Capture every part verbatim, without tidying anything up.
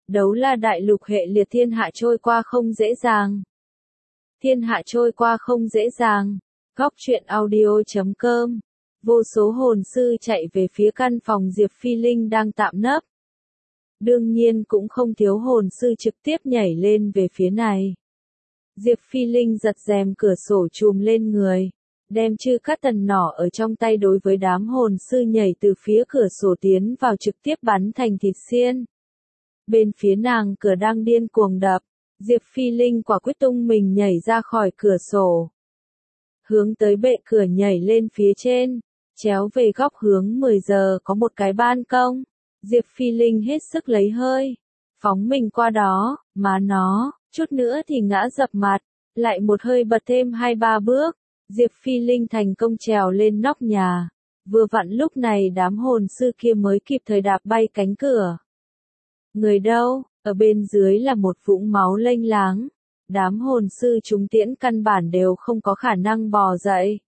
Đấu La đại lục hệ liệt thiên hạ trôi qua không dễ dàng. Thiên hạ trôi qua không dễ dàng. Góc truyện audio chấm com. Vô số hồn sư chạy về phía căn phòng Diệp Phi Linh đang tạm nấp. Đương nhiên cũng không thiếu hồn sư trực tiếp nhảy lên về phía này. Diệp Phi Linh giật rèm cửa sổ chùm lên người, đem chư cát tần nỏ ở trong tay đối với đám hồn sư nhảy từ phía cửa sổ tiến vào trực tiếp bắn thành thịt xiên. Bên phía nàng cửa đang điên cuồng đập, Diệp Phi Linh quả quyết tung mình nhảy ra khỏi cửa sổ. Hướng tới bệ cửa nhảy lên phía trên, chéo về góc hướng mười giờ có một cái ban công. Diệp Phi Linh hết sức lấy hơi, phóng mình qua đó, má nó, chút nữa thì ngã dập mặt, lại một hơi bật thêm hai ba bước. Diệp Phi Linh thành công trèo lên nóc nhà, vừa vặn lúc này đám hồn sư kia mới kịp thời đạp bay cánh cửa. Người đâu, ở bên dưới là một vũng máu lênh láng, đám hồn sư trúng tiễn căn bản đều không có khả năng bò dậy.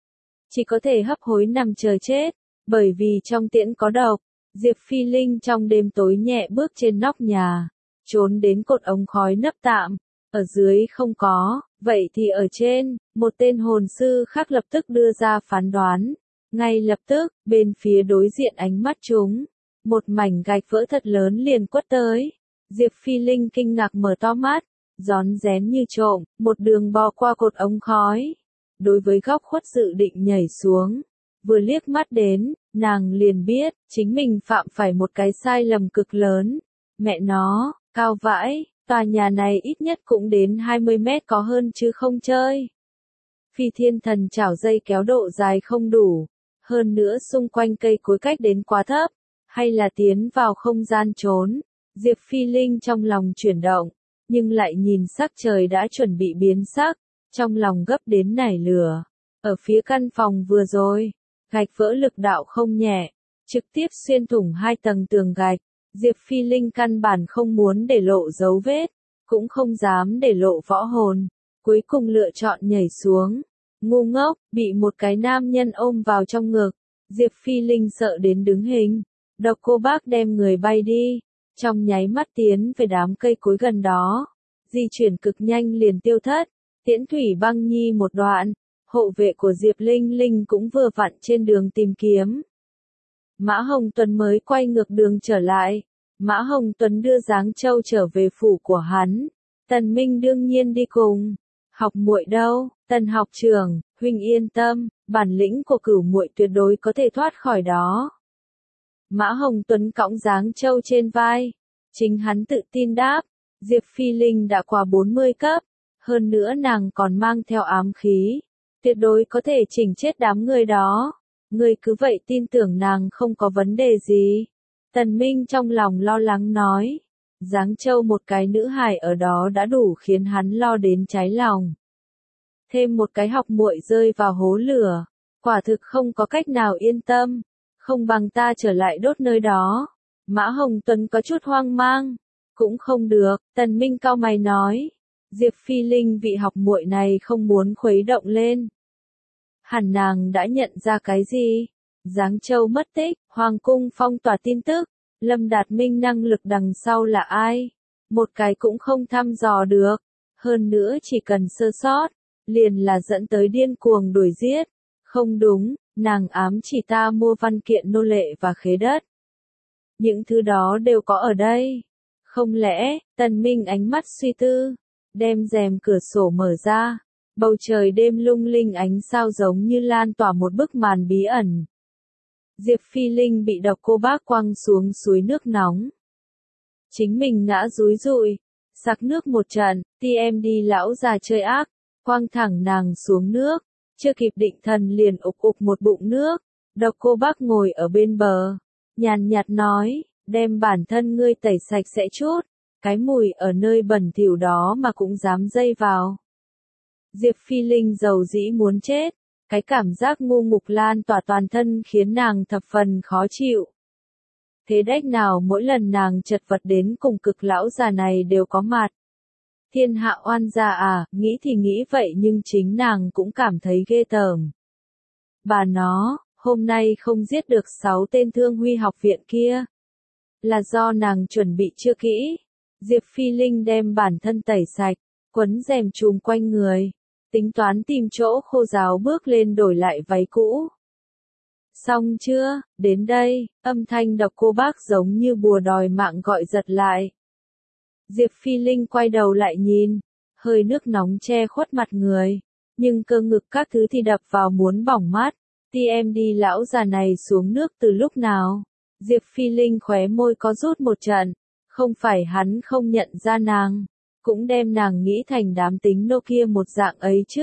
Chỉ có thể hấp hối nằm chờ chết, bởi vì trong tiễn có độc. Diệp Phi Linh trong đêm tối nhẹ bước trên nóc nhà, trốn đến cột ống khói nấp tạm, ở dưới không có, vậy thì ở trên, một tên hồn sư khác lập tức đưa ra phán đoán. Ngay lập tức, bên phía đối diện ánh mắt chúng, một mảnh gạch vỡ thật lớn liền quất tới. Diệp Phi Linh kinh ngạc mở to mắt, rón rén như trộm, một đường bò qua cột ống khói. Đối với góc khuất dự định nhảy xuống, vừa liếc mắt đến, nàng liền biết, chính mình phạm phải một cái sai lầm cực lớn. Mẹ nó, cao vãi, tòa nhà này ít nhất cũng đến hai mươi mét có hơn chứ không chơi. Phi thiên thần chảo dây kéo độ dài không đủ, hơn nữa xung quanh cây cối cách đến quá thấp, hay là tiến vào không gian trốn. Diệp Phi Linh trong lòng chuyển động, nhưng lại nhìn sắc trời đã chuẩn bị biến sắc, trong lòng gấp đến nảy lửa. Ở phía căn phòng vừa rồi, gạch vỡ lực đạo không nhẹ, trực tiếp xuyên thủng hai tầng tường gạch. Diệp Phi Linh căn bản không muốn để lộ dấu vết, cũng không dám để lộ võ hồn, cuối cùng lựa chọn nhảy xuống. Ngu ngốc, bị một cái nam nhân ôm vào trong ngực, Diệp Phi Linh sợ đến đứng hình. Độc Cô Bác đem người bay đi, trong nháy mắt tiến về đám cây cối gần đó, di chuyển cực nhanh liền tiêu thất. Tiễn Thủy Băng Nhi một đoạn, hộ vệ của Diệp Linh Linh cũng vừa vặn trên đường tìm kiếm. Mã Hồng Tuấn mới quay ngược đường trở lại. Mã Hồng Tuấn đưa Giáng Châu trở về phủ của hắn. Tần Minh đương nhiên đi cùng. Học muội đâu? Tần học trưởng, huynh yên tâm, bản lĩnh của Cửu muội tuyệt đối có thể thoát khỏi đó. Mã Hồng Tuấn cõng Giáng Châu trên vai. Chính hắn tự tin đáp. Diệp Phi Linh đã qua bốn mươi cấp. Hơn nữa nàng còn mang theo ám khí. Tuyệt đối có thể chỉnh chết đám người đó. Ngươi cứ vậy tin tưởng nàng không có vấn đề gì. Tần Minh trong lòng lo lắng nói. Giáng Châu một cái nữ hài ở đó đã đủ khiến hắn lo đến cháy lòng. Thêm một cái học muội rơi vào hố lửa. Quả thực không có cách nào yên tâm. Không bằng ta trở lại đốt nơi đó. Mã Hồng Tuấn có chút hoang mang. Cũng không được, Tần Minh cau mày nói. Diệp Phi Linh vị học muội này không muốn khuấy động lên. Hẳn nàng đã nhận ra cái gì? Giáng Châu mất tích, Hoàng cung phong tỏa tin tức, Lâm Đạt Minh năng lực đằng sau là ai? Một cái cũng không thăm dò được. Hơn nữa chỉ cần sơ sót, liền là dẫn tới điên cuồng đuổi giết. Không đúng, nàng ám chỉ ta mua văn kiện nô lệ và khế đất. Những thứ đó đều có ở đây. Không lẽ, Tần Minh ánh mắt suy tư, đem rèm cửa sổ mở ra. Bầu trời đêm lung linh ánh sao giống như lan tỏa một bức màn bí ẩn. Diệp Phi Linh bị Độc Cô Bác quăng xuống suối nước nóng. Chính mình ngã rúi rụi, sặc nước một trận, tê em đê lão già chơi ác, quăng thẳng nàng xuống nước, chưa kịp định thần liền ục ục một bụng nước. Độc Cô Bác ngồi ở bên bờ, nhàn nhạt nói, đem bản thân ngươi tẩy sạch sẽ chút, cái mùi ở nơi bẩn thỉu đó mà cũng dám dây vào. Diệp Phi Linh dầu dĩ muốn chết, cái cảm giác ngu ngục lan tỏa toàn thân khiến nàng thập phần khó chịu. Thế đách nào mỗi lần nàng chật vật đến cùng cực lão già này đều có mặt. Thiên hạ oan gia à, nghĩ thì nghĩ vậy nhưng chính nàng cũng cảm thấy ghê tởm. Bà nó, hôm nay không giết được sáu tên Thương Huy học viện kia. Là do nàng chuẩn bị chưa kỹ, Diệp Phi Linh đem bản thân tẩy sạch, quấn rèm trùm quanh người, tính toán tìm chỗ khô ráo bước lên đổi lại váy cũ. Xong chưa, đến đây, âm thanh độc cô bác giống như bùa đòi mạng gọi giật lại. Diệp Phi Linh quay đầu lại nhìn, hơi nước nóng che khuất mặt người, nhưng cơ ngực các thứ thì đập vào muốn bỏng mắt. Ti em đi lão già này xuống nước từ lúc nào? Diệp Phi Linh khóe môi có rút một trận, không phải hắn không nhận ra nàng, cũng đem nàng nghĩ thành đám tính nô kia một dạng ấy chứ.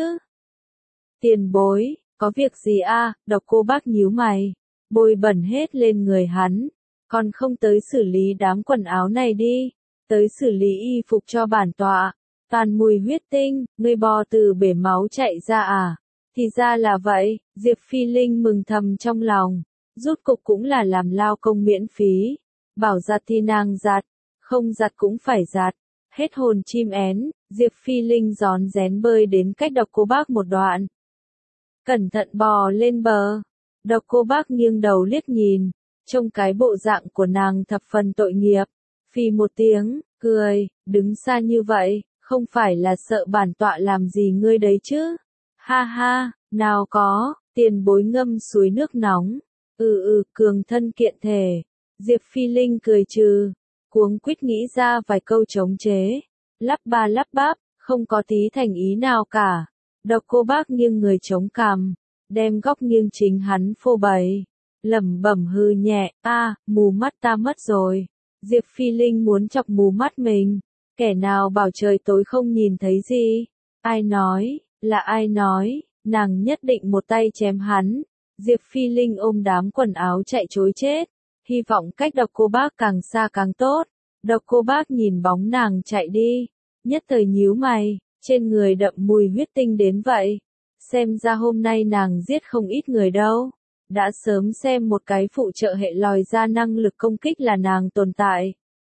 Tiền bối, có việc gì a? À? Độc cô bác nhíu mày, bôi bẩn hết lên người hắn, còn không tới xử lý đám quần áo này đi, tới xử lý y phục cho bản tọa, toàn mùi huyết tinh, ngươi bò từ bể máu chạy ra à? Thì ra là vậy, Diệp Phi Linh mừng thầm trong lòng, rút cục cũng là làm lao công miễn phí, bảo giặt thì nàng giặt, không giặt cũng phải giặt, hết hồn chim én, Diệp Phi Linh rón rén bơi đến cách độc cô bác một đoạn. Cẩn thận bò lên bờ, độc cô bác nghiêng đầu liếc nhìn, trông cái bộ dạng của nàng thập phần tội nghiệp, phì một tiếng, cười, đứng xa như vậy, không phải là sợ bản tọa làm gì ngươi đấy chứ? Ha ha, nào có, tiền bối ngâm suối nước nóng, ừ ừ, cường thân kiện thể. Diệp Phi Linh cười trừ, cuống quýt nghĩ ra vài câu chống chế, lắp ba lắp bắp, không có tí thành ý nào cả. Độc cô bác nghiêng người chống cằm, đem góc nghiêng chính hắn phô bày, lẩm bẩm hư nhẹ, a, mù mắt ta mất rồi. Diệp Phi Linh muốn chọc mù mắt mình, kẻ nào bảo trời tối không nhìn thấy gì? Ai nói, là ai nói, nàng nhất định một tay chém hắn. Diệp Phi Linh ôm đám quần áo chạy trối chết, hy vọng cách độc cô bác càng xa càng tốt. Độc cô bác nhìn bóng nàng chạy đi, nhất thời nhíu mày, trên người đậm mùi huyết tinh đến vậy. Xem ra hôm nay nàng giết không ít người đâu. Đã sớm xem một cái phụ trợ hệ lòi ra năng lực công kích là nàng tồn tại.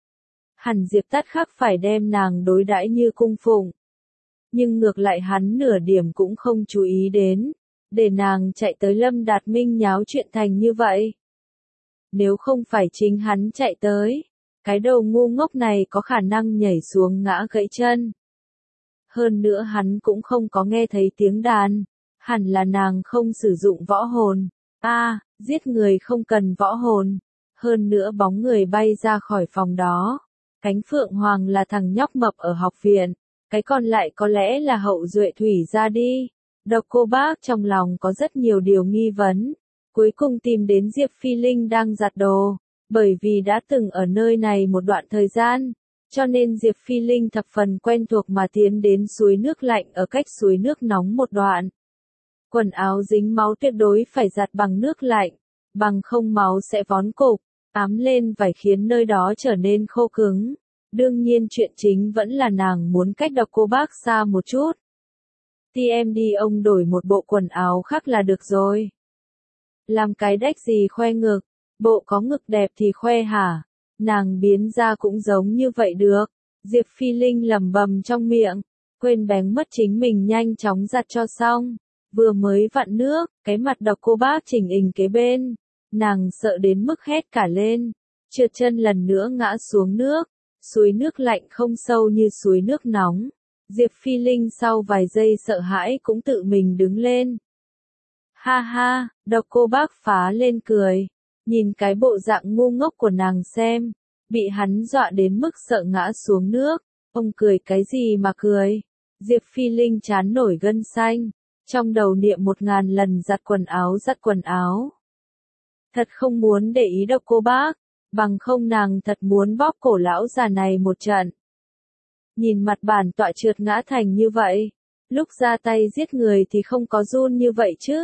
Hẳn Diệp Tát khắc phải đem nàng đối đãi như cung phụng. Nhưng ngược lại hắn nửa điểm cũng không chú ý đến, để nàng chạy tới Lâm Đạt Minh nháo chuyện thành như vậy. Nếu không phải chính hắn chạy tới, cái đầu ngu ngốc này có khả năng nhảy xuống ngã gãy chân. Hơn nữa hắn cũng không có nghe thấy tiếng đàn, hẳn là nàng không sử dụng võ hồn. A, à, giết người không cần võ hồn. Hơn nữa bóng người bay ra khỏi phòng đó. Cánh Phượng Hoàng là thằng nhóc mập ở học viện, cái còn lại có lẽ là Hậu Duệ Thủy ra đi. Độc cô bác trong lòng có rất nhiều điều nghi vấn, cuối cùng tìm đến Diệp Phi Linh đang giặt đồ, bởi vì đã từng ở nơi này một đoạn thời gian, cho nên Diệp Phi Linh thập phần quen thuộc mà tiến đến suối nước lạnh ở cách suối nước nóng một đoạn. Quần áo dính máu tuyệt đối phải giặt bằng nước lạnh, bằng không máu sẽ vón cục, ám lên vải khiến nơi đó trở nên khô cứng. Đương nhiên chuyện chính vẫn là nàng muốn cách độc cô bác xa một chút. Ti em đi ông đổi một bộ quần áo khác là được rồi. Làm cái đách gì khoe ngực, bộ có ngực đẹp thì khoe hả? Nàng biến ra cũng giống như vậy được. Diệp Phi Linh lẩm bẩm trong miệng, quên bén mất chính mình nhanh chóng giặt cho xong. Vừa mới vặn nước, cái mặt độc cô bác chỉnh hình kế bên. Nàng sợ đến mức hét cả lên, trượt chân lần nữa ngã xuống nước. Suối nước lạnh không sâu như suối nước nóng. Diệp Phi Linh sau vài giây sợ hãi cũng tự mình đứng lên. Ha ha, độc cô bác phá lên cười. Nhìn cái bộ dạng ngu ngốc của nàng xem. Bị hắn dọa đến mức sợ ngã xuống nước. Ông cười cái gì mà cười. Diệp Phi Linh chán nổi gân xanh. Trong đầu niệm một ngàn lần giặt quần áo giặt quần áo. Thật không muốn để ý độc cô bác. Bằng không nàng thật muốn bóp cổ lão già này một trận. Nhìn mặt bản tọa trượt ngã thành như vậy, lúc ra tay giết người thì không có run như vậy chứ.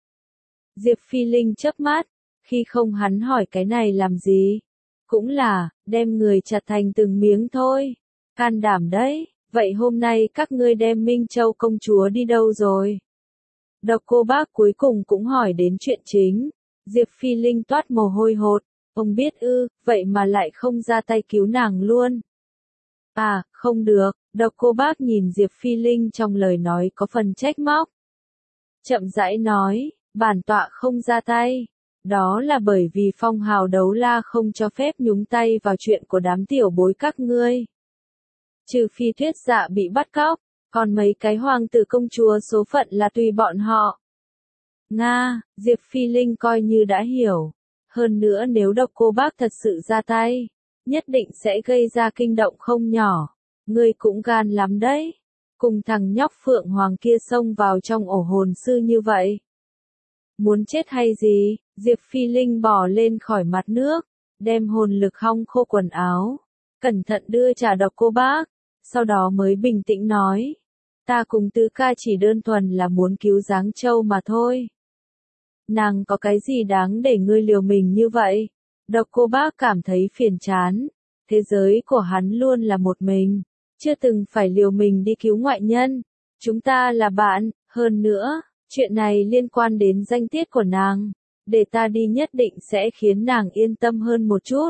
Diệp Phi Linh chớp mắt, khi không hắn hỏi cái này làm gì. Cũng là, đem người chặt thành từng miếng thôi. Can đảm đấy, vậy hôm nay các ngươi đem Minh Châu công chúa đi đâu rồi? Độc cô bác cuối cùng cũng hỏi đến chuyện chính. Diệp Phi Linh toát mồ hôi hột. Ông biết ư, vậy mà lại không ra tay cứu nàng luôn. À, không được, độc cô bác nhìn Diệp Phi Linh trong lời nói có phần trách móc. Chậm rãi nói, bản tọa không ra tay. Đó là bởi vì phong hào đấu la không cho phép nhúng tay vào chuyện của đám tiểu bối các ngươi. Trừ phi Tuyết Dạ bị bắt cóc, còn mấy cái hoàng tử công chúa số phận là tùy bọn họ. Nga, Diệp Phi Linh coi như đã hiểu. Hơn nữa nếu Độc Cô Bác thật sự ra tay, nhất định sẽ gây ra kinh động không nhỏ. Ngươi cũng gan lắm đấy. Cùng thằng nhóc Phượng Hoàng kia xông vào trong ổ hồn sư như vậy. Muốn chết hay gì? Diệp Phi Linh bò lên khỏi mặt nước, đem hồn lực hong khô quần áo, cẩn thận đưa trả Độc Cô Bác, sau đó mới bình tĩnh nói. Ta cùng Tứ ca chỉ đơn thuần là muốn cứu Giáng Châu mà thôi. Nàng có cái gì đáng để ngươi liều mình như vậy? Độc Cô Bác cảm thấy phiền chán. Thế giới của hắn luôn là một mình, chưa từng phải liều mình đi cứu ngoại nhân. Chúng ta là bạn, hơn nữa, chuyện này liên quan đến danh tiết của nàng. Để ta đi nhất định sẽ khiến nàng yên tâm hơn một chút.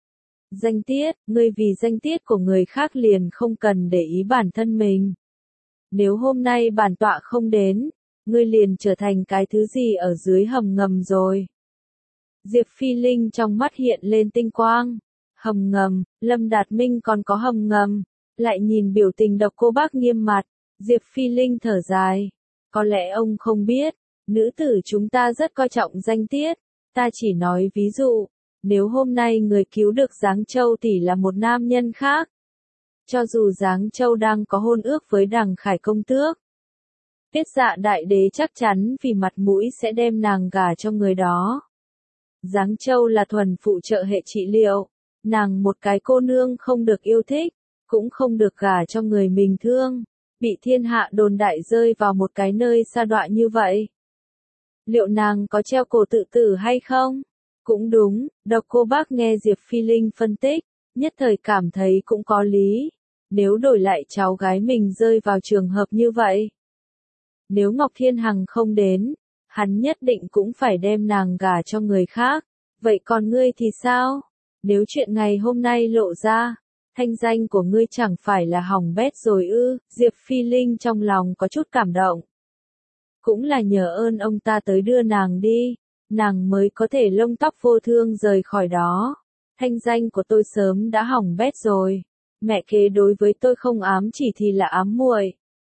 Danh tiết, ngươi vì danh tiết của người khác liền không cần để ý bản thân mình. Nếu hôm nay bản tọa không đến, ngươi liền trở thành cái thứ gì ở dưới hầm ngầm rồi. Diệp Phi Linh trong mắt hiện lên tinh quang. Hầm ngầm, Lâm Đạt Minh còn có hầm ngầm. Lại nhìn biểu tình Độc Cô Bác nghiêm mặt, Diệp Phi Linh thở dài. Có lẽ ông không biết, nữ tử chúng ta rất coi trọng danh tiết. Ta chỉ nói ví dụ, nếu hôm nay người cứu được Giáng Châu tỷ là một nam nhân khác. Cho dù Giáng Châu đang có hôn ước với Đằng Khải công tước, Tiết Dạ đại đế chắc chắn vì mặt mũi sẽ đem nàng gả cho người đó. Giáng Châu là thuần phụ trợ hệ trị liệu, nàng một cái cô nương không được yêu thích, cũng không được gả cho người mình thương, bị thiên hạ đồn đại rơi vào một cái nơi sa đọa như vậy. Liệu nàng có treo cổ tự tử hay không? Cũng đúng, Độc Cô Bác nghe Diệp Phi Linh phân tích, nhất thời cảm thấy cũng có lý. Nếu đổi lại cháu gái mình rơi vào trường hợp như vậy. Nếu Ngọc Thiên Hằng không đến, hắn nhất định cũng phải đem nàng gả cho người khác. Vậy còn ngươi thì sao? Nếu chuyện ngày hôm nay lộ ra, thanh danh của ngươi chẳng phải là hỏng bét rồi ư? Diệp Phi Linh trong lòng có chút cảm động. Cũng là nhờ ơn ông ta tới đưa nàng đi, nàng mới có thể lông tóc vô thương rời khỏi đó. Thanh danh của tôi sớm đã hỏng bét rồi. Mẹ kế đối với tôi không ám chỉ thì là ám muội.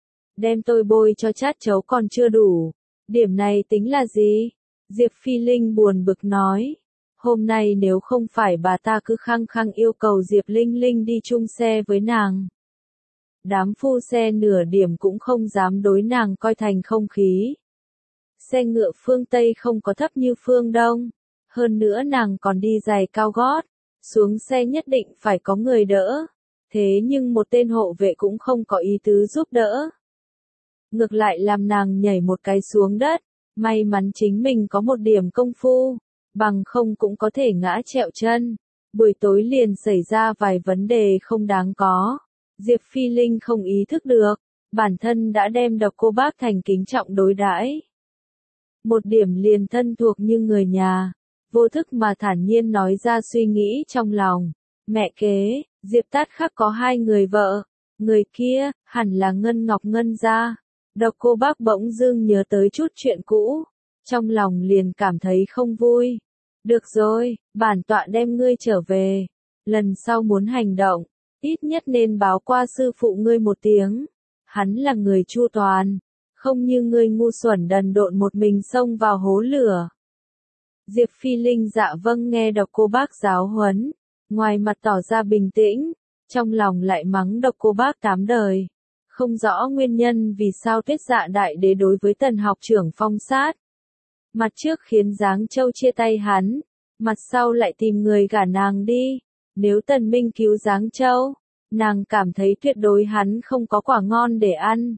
Đem tôi bôi cho chát chấu còn chưa đủ. Điểm này tính là gì? Diệp Phi Linh buồn bực nói. Hôm nay nếu không phải bà ta cứ khăng khăng yêu cầu Diệp Linh Linh đi chung xe với nàng. Đám phu xe nửa điểm cũng không dám đối nàng coi thành không khí. Xe ngựa phương Tây không có thấp như phương Đông. Hơn nữa nàng còn đi giày cao gót. Xuống xe nhất định phải có người đỡ. Thế nhưng một tên hộ vệ cũng không có ý tứ giúp đỡ. Ngược lại làm nàng nhảy một cái xuống đất. May mắn chính mình có một điểm công phu. Bằng không cũng có thể ngã trẹo chân. Buổi tối liền xảy ra vài vấn đề không đáng có. Diệp Phi Linh không ý thức được. Bản thân đã đem Độc Cô Bác thành kính trọng đối đãi. Một điểm liền thân thuộc như người nhà. Vô thức mà thản nhiên nói ra suy nghĩ trong lòng. Mẹ kế, Diệp Tát Khắc có hai người vợ. Người kia, hẳn là Ngân Ngọc Ngân gia. Độc Cô Bác bỗng dưng nhớ tới chút chuyện cũ. Trong lòng liền cảm thấy không vui. Được rồi, bản tọa đem ngươi trở về. Lần sau muốn hành động, ít nhất nên báo qua sư phụ ngươi một tiếng. Hắn là người chu toàn. Không như ngươi ngu xuẩn đần độn một mình xông vào hố lửa. Diệp Phi Linh dạ vâng nghe Độc Cô Bác giáo huấn. Ngoài mặt tỏ ra bình tĩnh, trong lòng lại mắng Độc Cô Bác tám đời. Không rõ nguyên nhân vì sao Tuyết Dạ đại đế đối với Tần học trưởng phong sát. Mặt trước khiến Giáng Châu chia tay hắn, mặt sau lại tìm người gả nàng đi. Nếu Tần Minh cứu Giáng Châu, nàng cảm thấy tuyệt đối hắn không có quả ngon để ăn.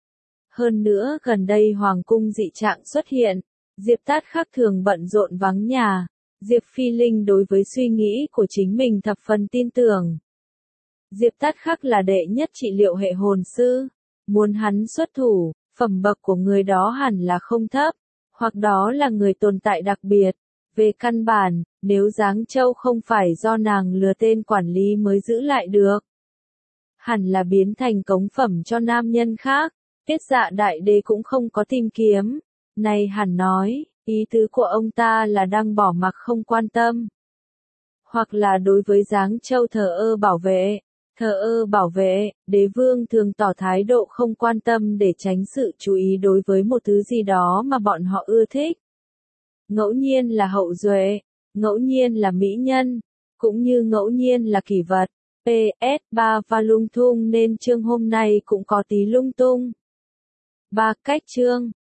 Hơn nữa gần đây hoàng cung dị trạng xuất hiện, Diệp Tát Khắc thường bận rộn vắng nhà. Diệp Phi Linh đối với suy nghĩ của chính mình thập phần tin tưởng. Diệp Tát Khắc là đệ nhất trị liệu hệ hồn sư. Muốn hắn xuất thủ, phẩm bậc của người đó hẳn là không thấp, hoặc đó là người tồn tại đặc biệt. Về căn bản, nếu Giáng Châu không phải do nàng lừa tên quản lý mới giữ lại được, hẳn là biến thành cống phẩm cho nam nhân khác. Tiết Dạ đại đế cũng không có tìm kiếm. Này hẳn nói, ý tứ của ông ta là đang bỏ mặc không quan tâm. Hoặc là đối với Giáng Châu thờ ơ bảo vệ. thờ ơ bảo vệ, đế vương thường tỏ thái độ không quan tâm để tránh sự chú ý đối với một thứ gì đó mà bọn họ ưa thích. Ngẫu nhiên là hậu duệ, ngẫu nhiên là mỹ nhân, cũng như ngẫu nhiên là kỷ vật. pê ét ba và lung tung nên chương hôm nay cũng có tí lung tung. ba cách chương